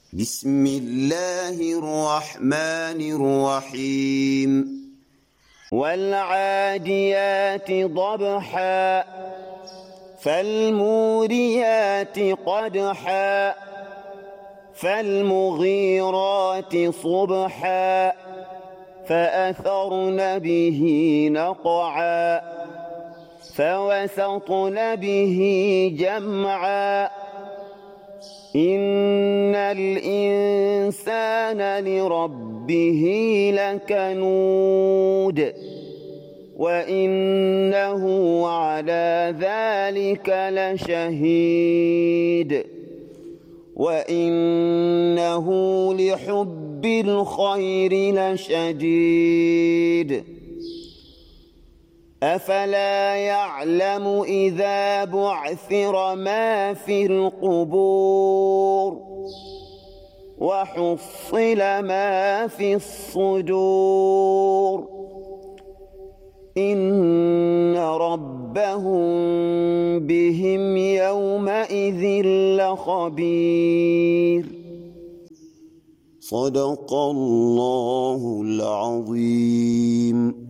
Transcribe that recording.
بسم الله الرحمن الرحيم والعاديات ضبحا فالموريات قدحا فالمغيرات صبحا فأثرن به نقعا فوسطن به جمعا إن الإنسان لربه لكنود وإنه على ذلك لشهيد وإنه لحب الخير لشديد أفلا يعلم إذا بعثر ما في القبور وحصل ما في الصدور إن ربهم بهم يومئذ لخبير صدق الله العظيم.